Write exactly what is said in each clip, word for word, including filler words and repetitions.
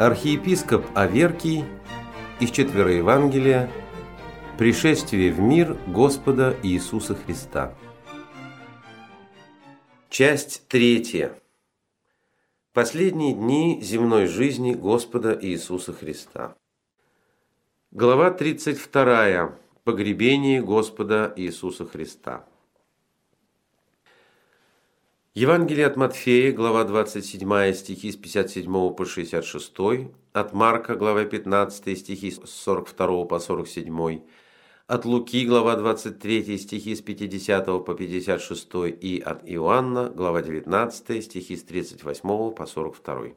Архиепископ Аверкий из Четвероевангелия «Пришествие в мир Господа Иисуса Христа». Часть третья. Последние дни земной жизни Господа Иисуса Христа. Глава тридцать вторая. Погребение Господа Иисуса Христа. Евангелие от Матфея, глава двадцать седьмая, стихи с пятьдесят седьмого по шестьдесят шестой, от Марка, глава пятнадцатая, стихи с сорок второго по сорок седьмой, от Луки, глава двадцать третья, стихи с пятидесятого по пятьдесят шестой и от Иоанна, глава девятнадцатая, стихи с тридцать восьмого по сорок второй.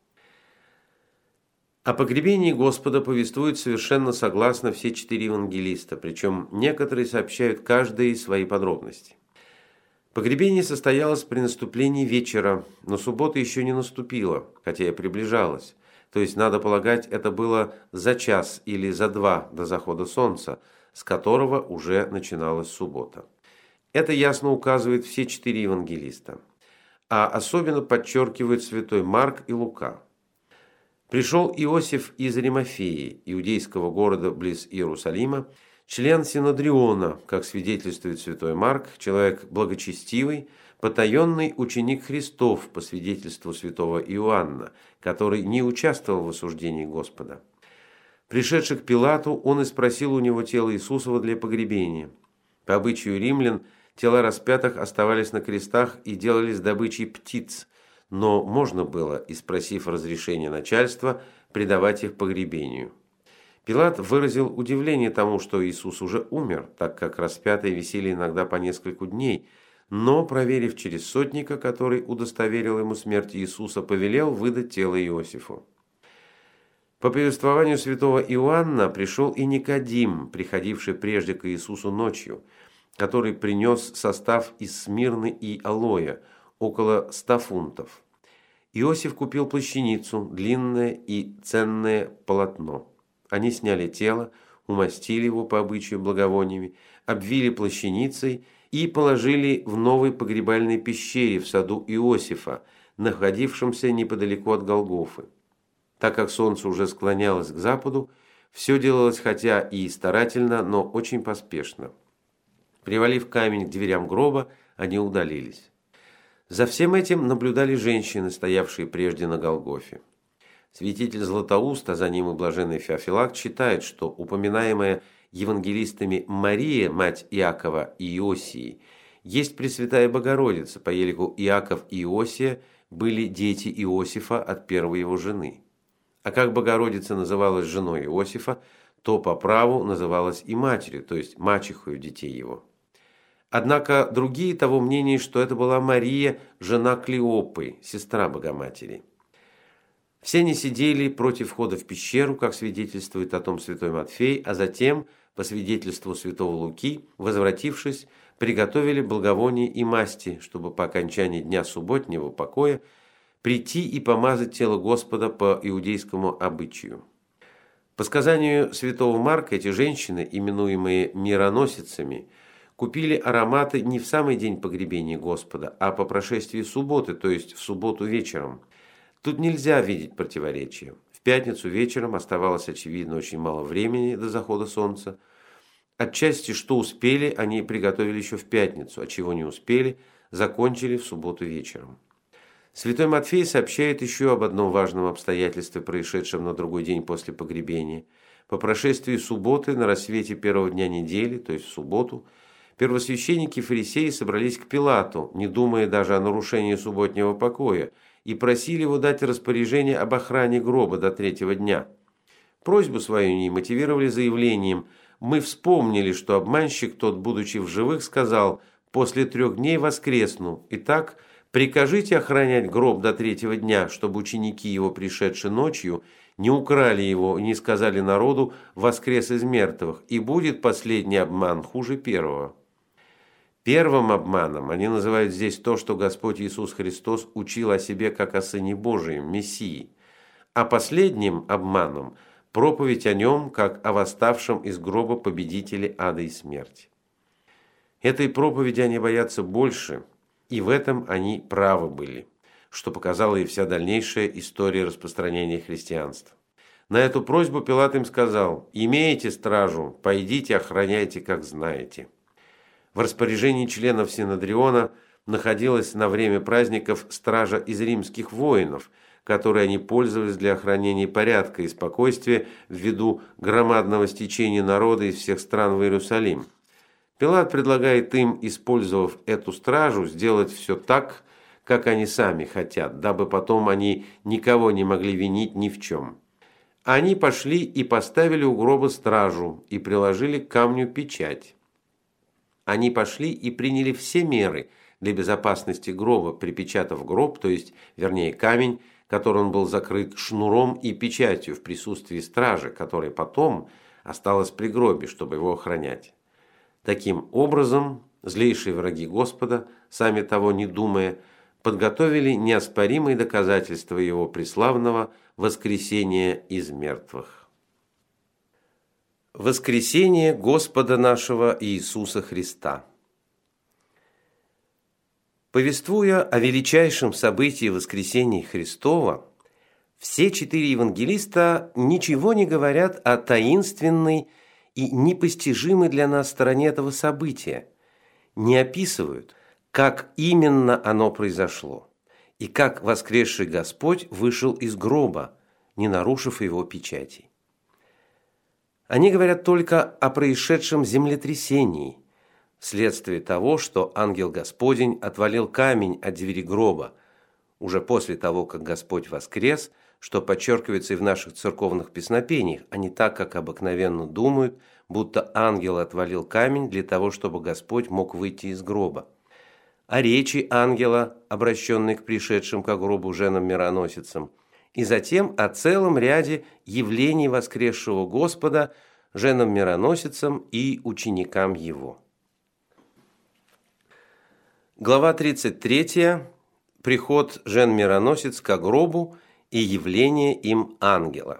О погребении Господа повествуют совершенно согласно все четыре евангелиста, причем некоторые сообщают каждый свои подробности. Погребение состоялось при наступлении вечера, но суббота еще не наступила, хотя и приближалась. То есть, надо полагать, это было за час или за два до захода солнца, с которого уже начиналась суббота. Это ясно указывает все четыре евангелиста, а особенно подчеркивают святой Марк и Лука. Пришел Иосиф из Аримафеи, иудейского города близ Иерусалима, член Синодриона, как свидетельствует святой Марк, человек благочестивый, потаенный ученик Христов, по свидетельству святого Иоанна, который не участвовал в осуждении Господа. Пришедший к Пилату, он и спросил у него тело Иисусова для погребения. По обычаю римлян, тела распятых оставались на крестах и делались добычей птиц, но можно было, и спросив разрешения начальства, предавать их погребению. Пилат выразил удивление тому, что Иисус уже умер, так как распятые висели иногда по нескольку дней, но, проверив через сотника, который удостоверил ему смерть Иисуса, повелел выдать тело Иосифу. По повествованию святого Иоанна пришел и Никодим, приходивший прежде к Иисусу ночью, который принес состав из смирны и алоэ, около ста фунтов. Иосиф купил плащаницу, длинное и ценное полотно. Они сняли тело, умастили его по обычаю благовониями, обвили плащаницей и положили в новой погребальной пещере в саду Иосифа, находившемся неподалеку от Голгофы. Так как солнце уже склонялось к западу, все делалось хотя и старательно, но очень поспешно. Привалив камень к дверям гроба, они удалились. За всем этим наблюдали женщины, стоявшие прежде на Голгофе. Святитель Златоуст, а за ним и блаженный Феофилакт, считает, что упоминаемая евангелистами Мария, мать Иакова и Иосии, есть Пресвятая Богородица, по елику Иаков и Иосия были дети Иосифа от первой его жены. А как Богородица называлась женой Иосифа, то по праву называлась и матерью, то есть мачехою детей его. Однако другие того мнения, что это была Мария, жена Клеопы, сестра Богоматери. Все они сидели против входа в пещеру, как свидетельствует о том святой Матфей, а затем, по свидетельству святого Луки, возвратившись, приготовили благовония и масти, чтобы по окончании дня субботнего покоя прийти и помазать тело Господа по иудейскому обычаю. По сказанию святого Марка, эти женщины, именуемые мироносицами, купили ароматы не в самый день погребения Господа, а по прошествии субботы, то есть в субботу вечером. Тут нельзя видеть противоречия. В пятницу вечером оставалось, очевидно, очень мало времени до захода солнца. Отчасти, что успели, они приготовили еще в пятницу, а чего не успели, закончили в субботу вечером. Святой Матфей сообщает еще об одном важном обстоятельстве, происшедшем на другой день после погребения. По прошествии субботы, на рассвете первого дня недели, то есть в субботу, первосвященники и фарисеи собрались к Пилату, не думая даже о нарушении субботнего покоя, и просили его дать распоряжение об охране гроба до третьего дня. Просьбу свою они мотивировали заявлением: «Мы вспомнили, что обманщик тот, будучи в живых, сказал: после трех дней воскресну. Итак, прикажите охранять гроб до третьего дня, чтобы ученики его, пришедшие ночью, не украли его и не сказали народу: воскрес из мертвых, и будет последний обман хуже первого». Первым обманом они называют здесь то, что Господь Иисус Христос учил о себе как о Сыне Божием, Мессии, а последним обманом – проповедь о нем как о восставшем из гроба победителе ада и смерти. Этой проповеди они боятся больше, и в этом они правы были. что показала и вся дальнейшая история распространения христианства. На эту просьбу Пилат им сказал: «Имеете стражу, пойдите, охраняйте, как знаете». В распоряжении членов Синодриона находилась на время праздников стража из римских воинов, которой они пользовались для охранения порядка и спокойствия ввиду громадного стечения народа из всех стран в Иерусалим. Пилат предлагает им, использовав эту стражу, сделать все так, как они сами хотят, дабы потом они никого не могли винить ни в чем. Они пошли и поставили у гроба стражу и приложили к камню печать. Они пошли и приняли все меры для безопасности гроба, припечатав гроб, то есть, вернее, камень, которым он был закрыт, шнуром и печатью в присутствии стражи, которая потом осталась при гробе, чтобы его охранять. Таким образом, злейшие враги Господа, сами того не думая, подготовили неоспоримые доказательства его преславного воскресения из мертвых. Воскресение Господа нашего Иисуса Христа. Повествуя о величайшем событии воскресения Христова, все четыре евангелиста ничего не говорят о таинственной и непостижимой для нас стороне этого события, не описывают, как именно оно произошло, и как воскресший Господь вышел из гроба, не нарушив его печатей. Они говорят только о происшедшем землетрясении, вследствие того, что ангел Господень отвалил камень от двери гроба, уже после того, как Господь воскрес, что подчеркивается и в наших церковных песнопениях, а не так, как обыкновенно думают, будто ангел отвалил камень для того, чтобы Господь мог выйти из гроба. О речи ангела, обращенной к пришедшим ко гробу женам-мироносицам, и затем о целом ряде явлений воскресшего Господа женам-мироносицам и ученикам его. Глава тридцать третья. Приход жен-мироносиц ко гробу и явление им ангела.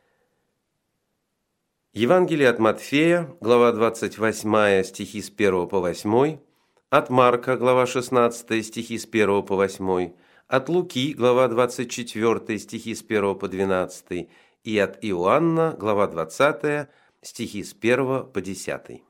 Евангелие от Матфея, глава двадцать восьмая, стихи с первого по восьмой, от Марка, глава шестнадцатая, стихи с первого по восьмой, от Луки, глава двадцать четвёртая, стихи с первого по двенадцатый, и от Иоанна, глава двадцатая, стихи с первого по десятый.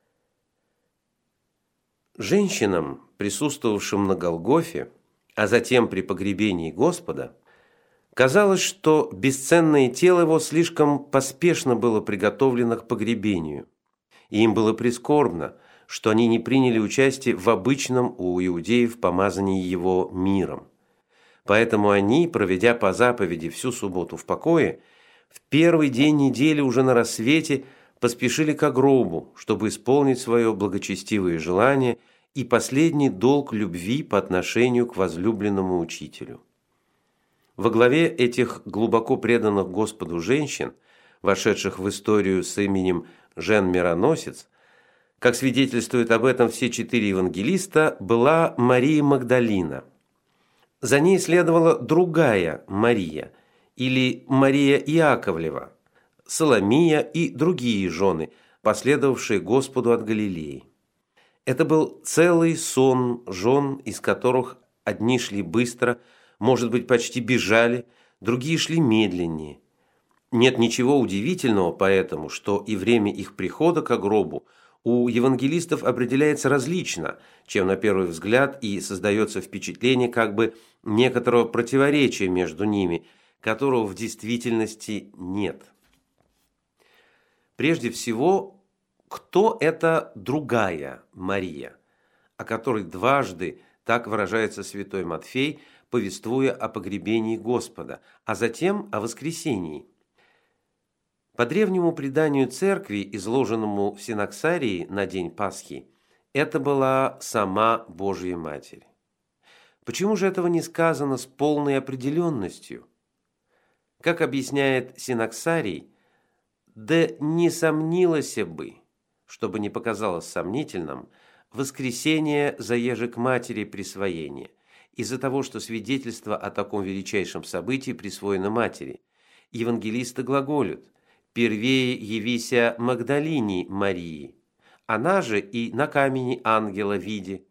Женщинам, присутствовавшим на Голгофе, а затем при погребении Господа, казалось, что бесценное тело его слишком поспешно было приготовлено к погребению, и им было прискорбно, что они не приняли участие в обычном у иудеев помазании его миром. Поэтому они, проведя по заповеди всю субботу в покое, в первый день недели уже на рассвете поспешили ко гробу, чтобы исполнить свое благочестивое желание и последний долг любви по отношению к возлюбленному учителю. Во главе этих глубоко преданных Господу женщин, вошедших в историю с именем Жен-Мироносец, как свидетельствуют об этом все четыре евангелиста, была Мария Магдалина. За ней следовала другая Мария, или Мария Иаковлева, Соломия и другие жены, последовавшие Господу от Галилеи. Это был целый сон жен, из которых одни шли быстро, может быть, почти бежали, другие шли медленнее. Нет ничего удивительного поэтому, что и время их прихода ко гробу у евангелистов определяется различно, чем на первый взгляд, и создается впечатление как бы некоторого противоречия между ними, которого в действительности нет. Прежде всего, кто эта другая Мария, о которой дважды так выражается святой Матфей, повествуя о погребении Господа, а затем о воскресении? По древнему преданию церкви, изложенному в Синаксарии на день Пасхи, это была сама Божья Матерь. Почему же этого не сказано с полной определенностью? Как объясняет Синаксарий, да не сомнилось бы, чтобы не показалось сомнительным, воскресение заеже к матери присвоения, из-за того, что свидетельство о таком величайшем событии присвоено матери. Евангелисты глаголют: «Первее явися Магдалине Марии», она же и на камени ангела виде,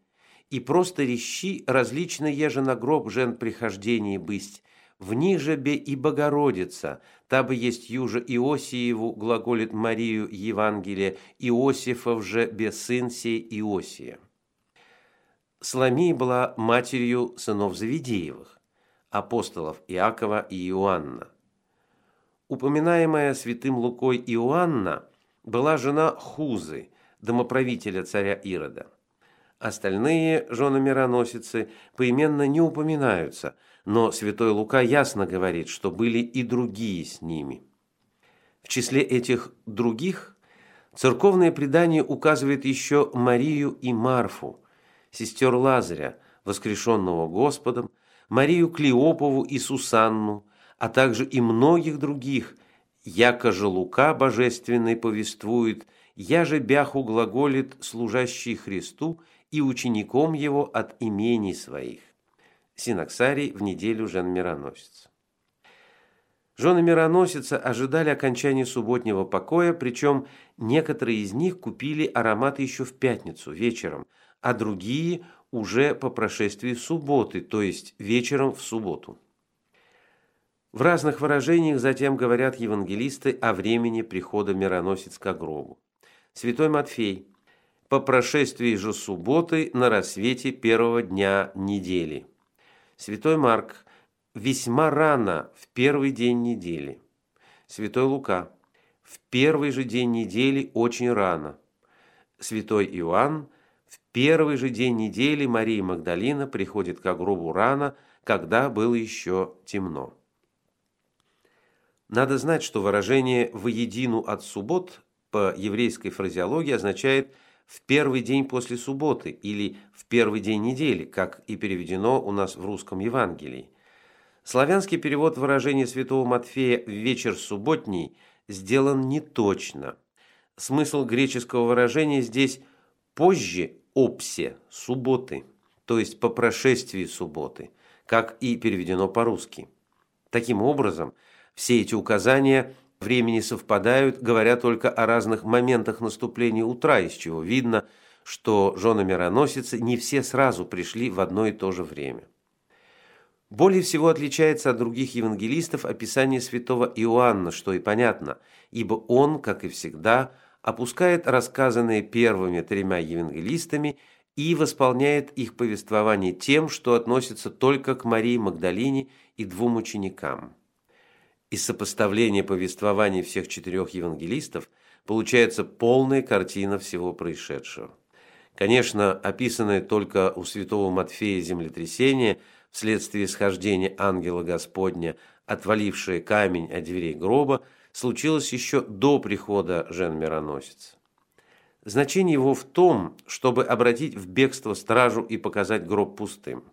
и просто рещи различно еже на гроб жен прихождении бысть, в них же бе и Богородица, та бы есть юже Иосиеву, глаголит Марию Евангелие, Иосифов же бе сын сей Иосия. Соломия была матерью сынов Завидеевых, апостолов Иакова и Иоанна. Упоминаемая святым Лукой Иоанна была жена Хузы, домоправителя царя Ирода. Остальные жены-мироносицы поименно не упоминаются, но святой Лука ясно говорит, что были и другие с ними. В числе этих других церковное предание указывает еще Марию и Марфу, сестер Лазаря, воскрешенного Господом, Марию Клеопову и Сусанну, а также и многих других, яко же Лука божественный повествует, я же бяху глаголит служащий Христу и учеником его от имений своих. Синаксарий в неделю жен-мироносец. Жены-мироносицы ожидали окончания субботнего покоя, причем некоторые из них купили ароматы еще в пятницу вечером, а другие уже по прошествии субботы, то есть вечером в субботу. В разных выражениях затем говорят евангелисты о времени прихода мироносиц к гробу. Святой Матфей: по прошествии же субботы на рассвете первого дня недели. Святой Марк: весьма рано в первый день недели. Святой Лука: в первый же день недели очень рано. Святой Иоанн: в первый же день недели Мария Магдалина приходит к гробу рано, когда было еще темно. Надо знать, что выражение «воедину от суббот» по еврейской фразеологии означает «в первый день после субботы» или «в первый день недели», как и переведено у нас в русском Евангелии. Славянский перевод выражения святого Матфея «в вечер субботний» сделан неточно. Смысл греческого выражения здесь «позже опсе субботы», то есть по прошествии субботы, как и переведено по-русски. Таким образом, все эти указания времени совпадают, говоря только о разных моментах наступления утра, из чего видно, что жены-мироносицы не все сразу пришли в одно и то же время. Более всего отличается от других евангелистов описание святого Иоанна, что и понятно, ибо он, как и всегда, опускает рассказанные первыми тремя евангелистами и восполняет их повествование тем, что относится только к Марии Магдалине и двум ученикам. Из сопоставления повествований всех четырех евангелистов получается полная картина всего происшедшего. Конечно, описанное только у святого Матфея землетрясение вследствие схождения ангела Господня, отвалившее камень от дверей гроба, случилось еще до прихода жен-мироносиц. Значение его в том, чтобы обратить в бегство стражу и показать гроб пустым.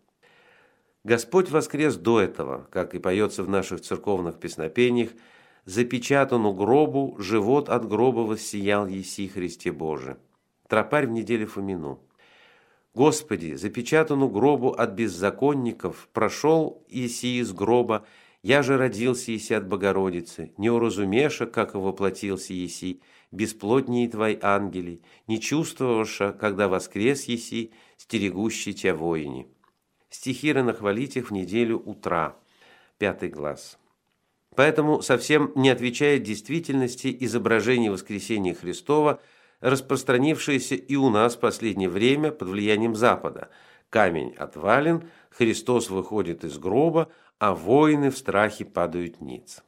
Господь воскрес до этого, как и поется в наших церковных песнопениях: «Запечатану гробу, живот от гроба воссиял еси, Христе Боже». Тропарь в неделе Фомину. «Господи, запечатану гробу от беззаконников, прошел еси из гроба, я же родился еси от Богородицы, не уразумеша, как и воплотился еси, бесплотнее твои ангели, не чувствовавша, когда воскрес еси, стерегущий тя воини». Стихи нахвалить их в неделю утра, пятый глаз. Поэтому совсем не отвечает действительности изображение воскресения Христова, распространившееся и у нас в последнее время под влиянием Запада. Камень отвален, Христос выходит из гроба, а воины в страхе падают ниц.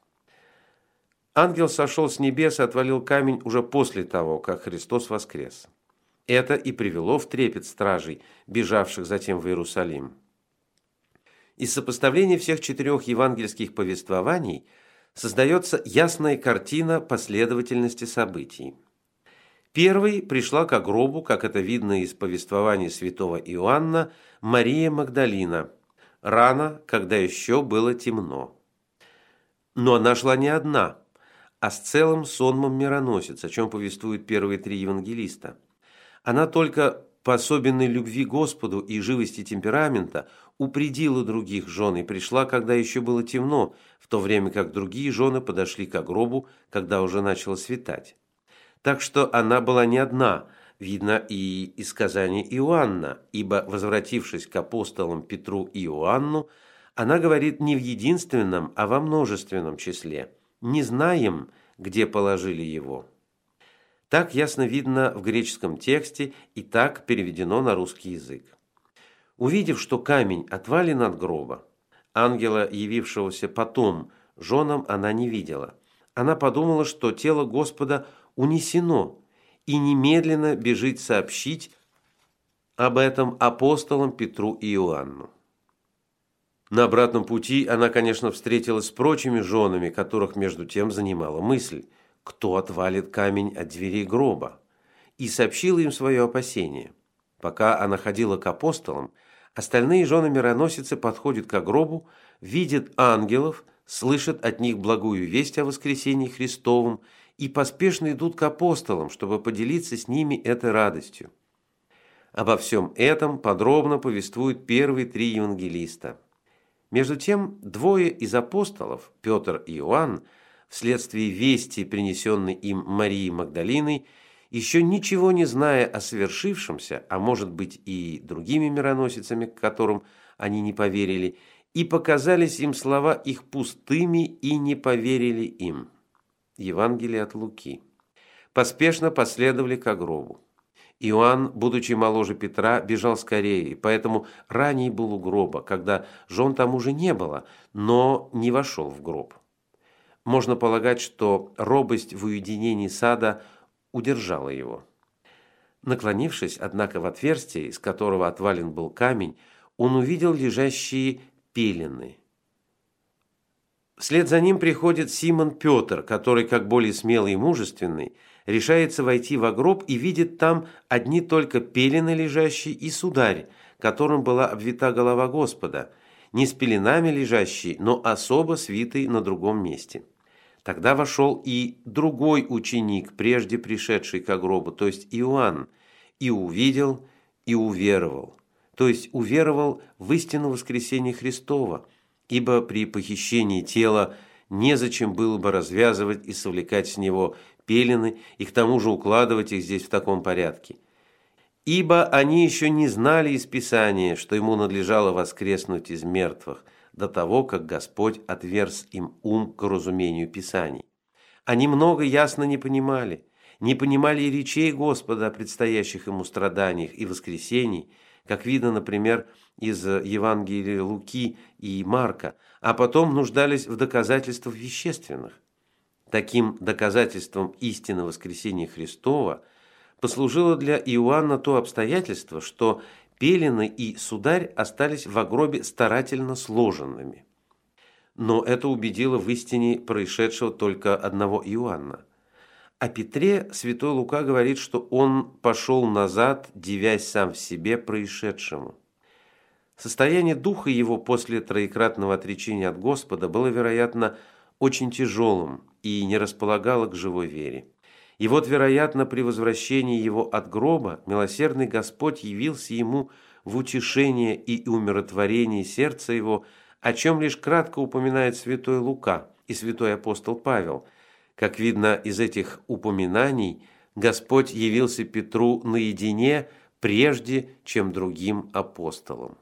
Ангел сошел с небес и отвалил камень уже после того, как Христос воскрес. Это и привело в трепет стражей, бежавших затем в Иерусалим. Из сопоставления всех четырех евангельских повествований создается ясная картина последовательности событий. Первой пришла к гробу, как это видно из повествования святого Иоанна, Мария Магдалина, рано, когда еще было темно. Но она шла не одна, а с целым сонмом мироносиц, о чем повествуют первые три евангелиста. Она только по особенной любви к Господу и живости темперамента упредила других жен и пришла, когда еще было темно, в то время как другие жены подошли к гробу, когда уже начало светать. Так что она была не одна, видно и из сказания Иоанна, ибо, возвратившись к апостолам Петру и Иоанну, она говорит не в единственном, а во множественном числе: «Не знаем, где положили его». Так ясно видно в греческом тексте и так переведено на русский язык. Увидев, что камень отвален от гроба, ангела, явившегося потом женам, она не видела. Она подумала, что тело Господа унесено, и немедленно бежит сообщить об этом апостолам Петру и Иоанну. На обратном пути она, конечно, встретилась с прочими женами, которых между тем занимала мысль, кто отвалит камень от дверей гроба, и сообщила им свое опасение. Пока она ходила к апостолам, остальные жены-мироносицы подходят к гробу, видят ангелов, слышат от них благую весть о воскресении Христовом и поспешно идут к апостолам, чтобы поделиться с ними этой радостью. Обо всем этом подробно повествуют первые три евангелиста. Между тем, двое из апостолов, Петр и Иоанн, вследствие вести, принесенной им Марией Магдалиной, еще ничего не зная о совершившемся, а может быть и другими мироносицами, к которым они не поверили, и показались им слова их пустыми, и не поверили им. Евангелие от Луки. Поспешно последовали к гробу. Иоанн, будучи моложе Петра, бежал скорее, и поэтому ранее был у гроба, когда жен там уже не было, но не вошел в гроб. Можно полагать, что робость в уединении сада удержала его. Наклонившись, однако, в отверстие, из которого отвален был камень, он увидел лежащие пелены. Вслед за ним приходит Симон Петр, который, как более смелый и мужественный, решается войти во гроб и видит там одни только пелены лежащие и сударь, которым была обвита голова Господа, не с пеленами лежащий, но особо свитый на другом месте. Тогда вошел и другой ученик, прежде пришедший к гробу, то есть Иоанн, и увидел, и уверовал, то есть уверовал в истину воскресения Христова, ибо при похищении тела незачем было бы развязывать и совлекать с него пелены и к тому же укладывать их здесь в таком порядке. Ибо они еще не знали из Писания, что ему надлежало воскреснуть из мертвых, до того, как Господь отверз им ум к разумению Писаний. Они много ясно не понимали, не понимали и речей Господа о предстоящих ему страданиях и воскресении, как видно, например, из Евангелия Луки и Марка, а потом нуждались в доказательствах вещественных. Таким доказательством истины воскресения Христова послужило для Иоанна то обстоятельство, что пелены и сударь остались в гробе старательно сложенными. Но это убедило в истине происшедшего только одного Иоанна. О Петре святой Лука говорит, что он пошел назад, дивясь сам в себе происшедшему. Состояние духа его после троекратного отречения от Господа было, вероятно, очень тяжелым и не располагало к живой вере. И вот, вероятно, при возвращении его от гроба милосердный Господь явился ему в утешение и умиротворение сердца его, о чем лишь кратко упоминает святой Лука и святой апостол Павел. Как видно из этих упоминаний, Господь явился Петру наедине, прежде чем другим апостолам.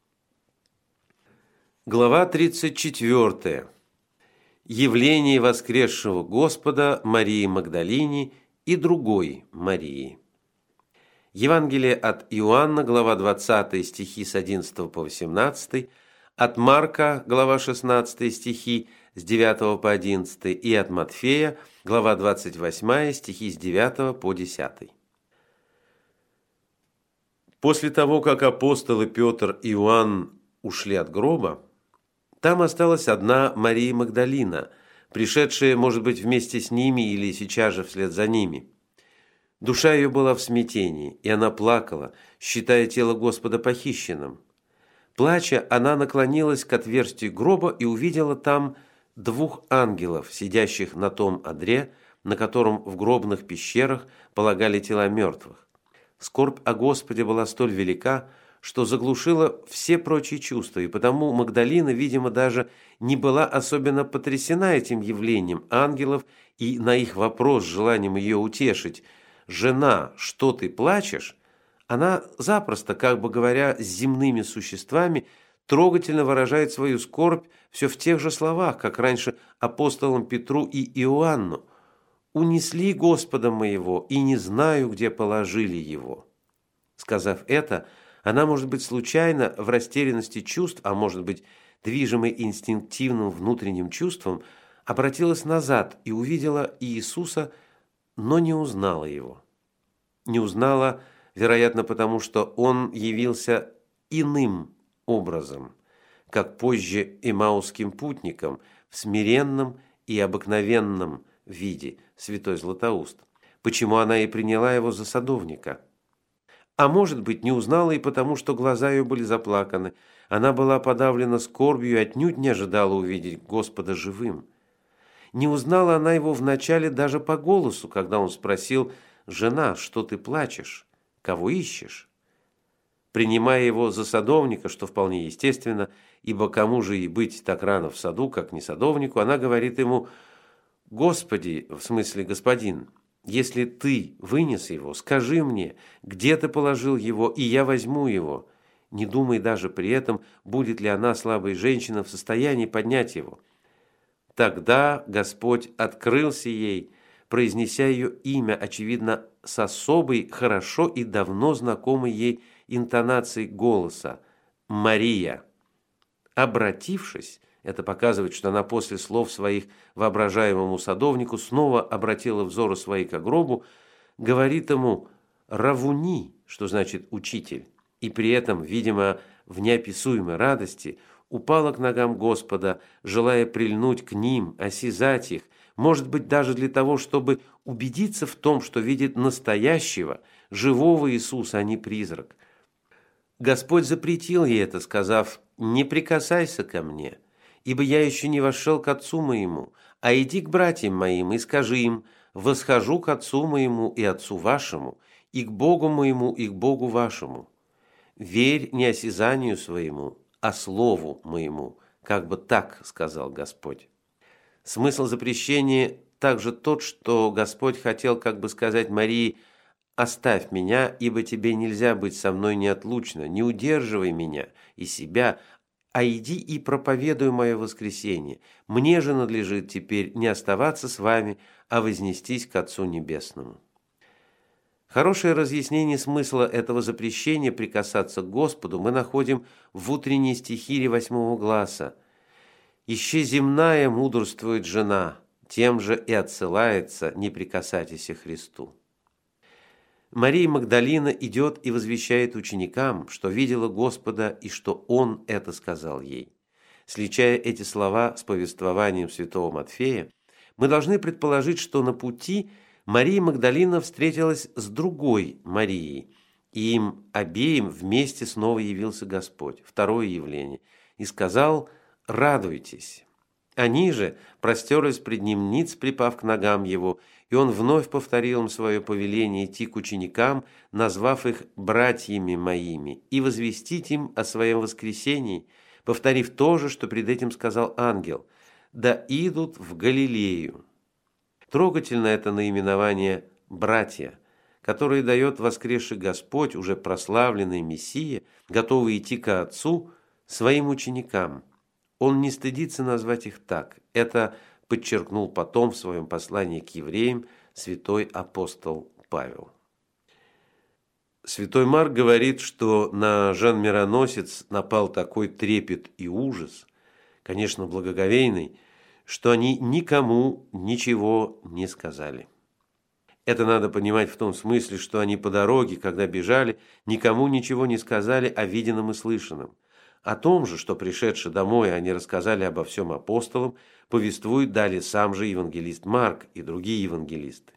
Глава тридцать четвёртая. Явление воскресшего Господа Марии Магдалине и другой Марии. Евангелие от Иоанна, глава двадцатая, стихи с одиннадцатого по восемнадцатый, от Марка, глава шестнадцатая, стихи с девятого по одиннадцатый, и от Матфея, глава двадцать восьмая, стихи с девятого по десятый. После того, как апостолы Петр и Иоанн ушли от гроба, там осталась одна Мария Магдалина, пришедшая, может быть, вместе с ними или сейчас же вслед за ними. Душа ее была в смятении, и она плакала, считая тело Господа похищенным. Плача, она наклонилась к отверстию гроба и увидела там двух ангелов, сидящих на том одре, на котором в гробных пещерах полагали тела мертвых. Скорбь о Господе была столь велика, что заглушила все прочие чувства, и потому Магдалина, видимо, даже не была особенно потрясена этим явлением ангелов, и на их вопрос с желанием ее утешить, «Жена, что ты плачешь?», она запросто, как бы говоря с земными существами, трогательно выражает свою скорбь все в тех же словах, как раньше апостолам Петру и Иоанну: «Унесли Господа моего, и не знаю, где положили его». Сказав это, она, может быть, случайно, в растерянности чувств, а может быть, движимой инстинктивным внутренним чувством, обратилась назад и увидела Иисуса, но не узнала его. Не узнала, вероятно, потому что он явился иным образом, как позже эмаусским путникам, в смиренном и обыкновенном виде, святой Златоуст, почему она и приняла его за садовника. А может быть, не узнала и потому, что глаза ее были заплаканы, она была подавлена скорбью и отнюдь не ожидала увидеть Господа живым. Не узнала она его вначале даже по голосу, когда он спросил: «Жена, что ты плачешь? Кого ищешь?» Принимая его за садовника, что вполне естественно, ибо кому же и быть так рано в саду, как не садовнику, она говорит ему: «Господи, в смысле господин, если ты вынес его, скажи мне, где ты положил его, и я возьму его». Не думай даже при этом, будет ли она, слабая женщина, в состоянии поднять его. Тогда Господь открылся ей, произнеся ее имя, очевидно, с особой, хорошо и давно знакомой ей интонацией голоса: «Мария». Обратившись, это показывает, что она после слов своих воображаемому садовнику снова обратила взоры свои к гробу, говорит ему «Равуни», что значит «учитель», и при этом, видимо, в неописуемой радости упала к ногам Господа, желая прильнуть к ним, осязать их, может быть, даже для того, чтобы убедиться в том, что видит настоящего, живого Иисуса, а не призрак. Господь запретил ей это, сказав: «Не прикасайся ко мне, ибо я еще не вошел к Отцу моему, а иди к братьям моим и скажи им: восхожу к Отцу моему и Отцу вашему, и к Богу моему и к Богу вашему. Верь не осязанию своему, а слову моему», как бы так сказал Господь. Смысл запрещения также тот, что Господь хотел как бы сказать Марии: «Оставь меня, ибо тебе нельзя быть со мной неотлучно, не удерживай меня и себя, а иди и проповедуй мое воскресение. Мне же надлежит теперь не оставаться с вами, а вознестись к Отцу Небесному». Хорошее разъяснение смысла этого запрещения прикасаться к Господу мы находим в утренней стихире восьмого гласа. «Еще земная мудрствует жена, тем же и отсылается, не прикасайтесь Христу». Мария Магдалина идет и возвещает ученикам, что видела Господа и что Он это сказал ей. Сличая эти слова с повествованием святого Матфея, мы должны предположить, что на пути Мария Магдалина встретилась с другой Марией, и им обеим вместе снова явился Господь, второе явление, и сказал: «Радуйтесь». Они же простерлись пред ним ниц, припав к ногам его, и он вновь повторил им свое повеление идти к ученикам, назвав их братьями моими, и возвестить им о своем воскресении, повторив то же, что пред этим сказал ангел: «Да идут в Галилею». Трогательно это наименование «братья», которое дает воскресший Господь, уже прославленный Мессия, готовый идти ко Отцу, своим ученикам. Он не стыдится назвать их так. Это подчеркнул потом в своем послании к евреям святой апостол Павел. Святой Марк говорит, что на Жан-Мироносец напал такой трепет и ужас, конечно, благоговейный, что они никому ничего не сказали. Это надо понимать в том смысле, что они по дороге, когда бежали, никому ничего не сказали о виденном и слышанном. О том же, что, пришедшие домой, они рассказали обо всем апостолам, повествует далее сам же евангелист Марк и другие евангелисты.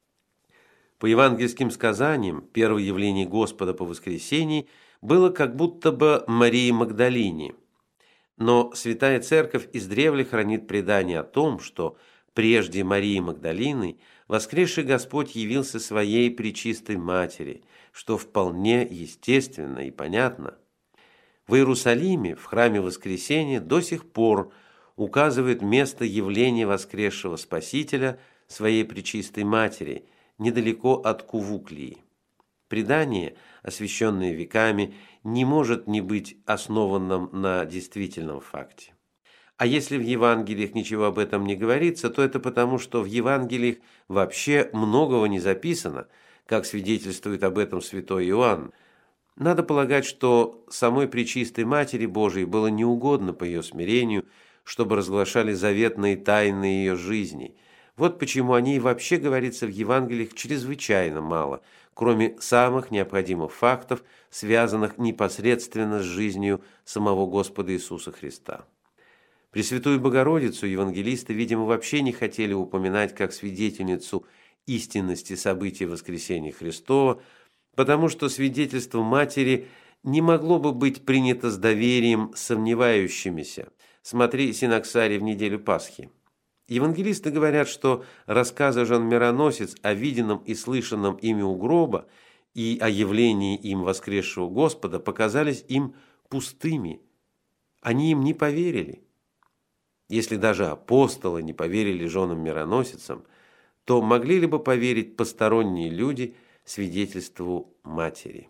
По евангельским сказаниям, первое явление Господа по воскресении было как будто бы Марии Магдалине. Но Святая Церковь издревле хранит предание о том, что прежде Марии Магдалины воскресший Господь явился своей пречистой матери, что вполне естественно и понятно. В Иерусалиме, в храме Воскресения, до сих пор указывает место явления воскресшего Спасителя своей пречистой матери, недалеко от Кувуклии. Предание, освященное веками, не может не быть основанным на действительном факте. А если в Евангелиях ничего об этом не говорится, то это потому, что в Евангелиях вообще многого не записано, как свидетельствует об этом святой Иоанн. Надо полагать, что самой Пречистой Матери Божией было неугодно по ее смирению, чтобы разглашали заветные тайны ее жизни. Вот почему о ней вообще говорится в Евангелиях чрезвычайно мало, кроме самых необходимых фактов, связанных непосредственно с жизнью самого Господа Иисуса Христа. Пресвятую Богородицу евангелисты, видимо, вообще не хотели упоминать как свидетельницу истинности событий Воскресения Христова, потому что свидетельство Матери не могло бы быть принято с доверием сомневающимися. Смотри Синаксарий в неделю Пасхи. Евангелисты говорят, что рассказы Жан-Мироносец о виденном и слышанном ими у гроба и о явлении им воскресшего Господа показались им пустыми. Они им не поверили. Если даже апостолы не поверили женам-мироносицам, то могли ли бы поверить посторонние люди свидетельству Матери?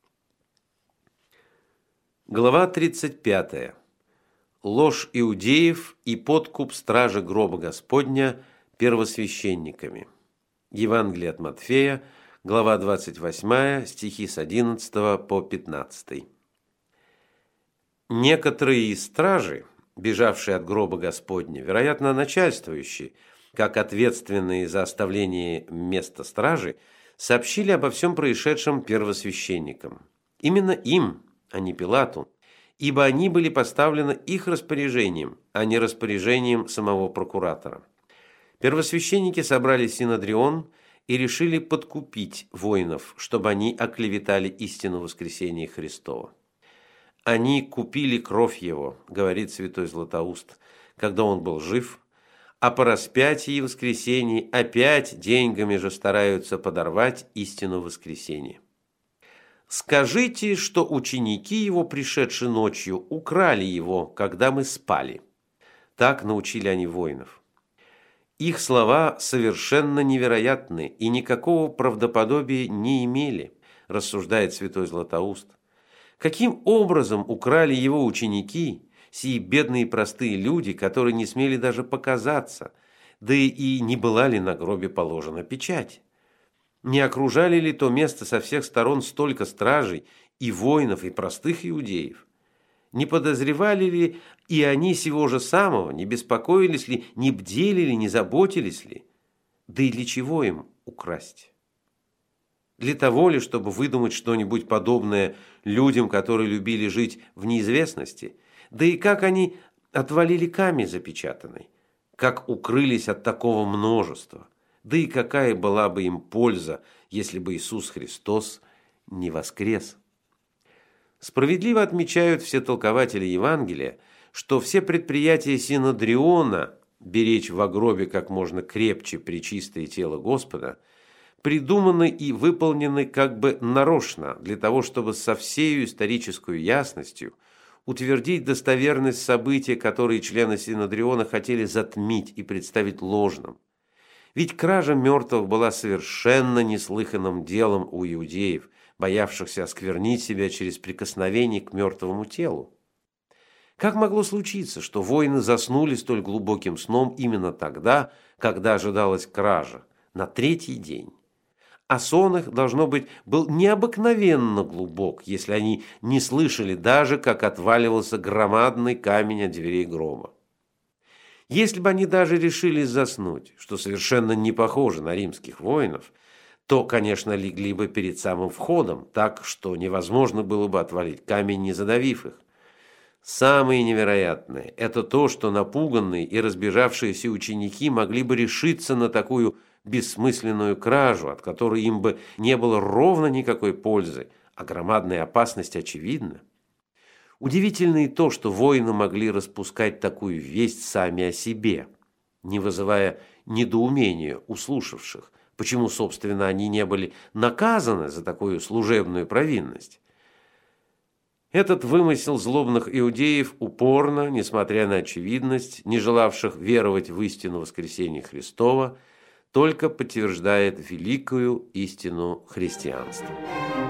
Глава тридцать пятая. Ложь иудеев и подкуп стражи гроба Господня первосвященниками. Евангелие от Матфея, глава двадцать восьмая, стихи с одиннадцатого по пятнадцатый. Некоторые из стражи, бежавшие от гроба Господня, вероятно, начальствующие, как ответственные за оставление места стражи, сообщили обо всем происшедшем первосвященникам. Именно им, а не Пилату, ибо они были поставлены их распоряжением, а не распоряжением самого прокуратора. Первосвященники собрали синодрион и решили подкупить воинов, чтобы они оклеветали истину воскресения Христова. «Они купили кровь его», — говорит святой Златоуст, когда он был жив, а по распятии и воскресении опять деньгами же стараются подорвать истину воскресения. «Скажите, что ученики его, пришедшие ночью, украли его, когда мы спали». Так научили они воинов. Их слова совершенно невероятны и никакого правдоподобия не имели, рассуждает святой Златоуст. Каким образом украли его ученики, сии бедные простые люди, которые не смели даже показаться, да и не была ли на гробе положена печать? Не окружали ли то место со всех сторон столько стражей, и воинов, и простых иудеев? Не подозревали ли и они сего же самого, не беспокоились ли, не бдели ли, не заботились ли? Да и для чего им украсть? Для того ли, чтобы выдумать что-нибудь подобное людям, которые любили жить в неизвестности? Да и как они отвалили камень запечатанный? Как укрылись от такого множества? Да и какая была бы им польза, если бы Иисус Христос не воскрес? Справедливо отмечают все толкователи Евангелия, что все предприятия синодриона беречь во гробе как можно крепче пречистое тело Господа придуманы и выполнены как бы нарочно для того, чтобы со всею исторической ясностью утвердить достоверность события, которые члены синодриона хотели затмить и представить ложным. Ведь кража мертвых была совершенно неслыханным делом у иудеев, боявшихся осквернить себя через прикосновение к мертвому телу. Как могло случиться, что воины заснули столь глубоким сном именно тогда, когда ожидалась кража, на третий день? А сон их, должно быть, был необыкновенно глубок, если они не слышали даже, как отваливался громадный камень от дверей гроба. Если бы они даже решились заснуть, что совершенно не похоже на римских воинов, то, конечно, легли бы перед самым входом, так, что невозможно было бы отвалить камень, не задавив их. Самое невероятное – это то, что напуганные и разбежавшиеся ученики могли бы решиться на такую бессмысленную кражу, от которой им бы не было ровно никакой пользы, а громадная опасность очевидна. Удивительно и то, что воины могли распускать такую весть сами о себе, не вызывая недоумения у слушавших, почему, собственно, они не были наказаны за такую служебную провинность. Этот вымысел злобных иудеев упорно, несмотря на очевидность, не желавших веровать в истину воскресения Христова, только подтверждает великую истину христианства.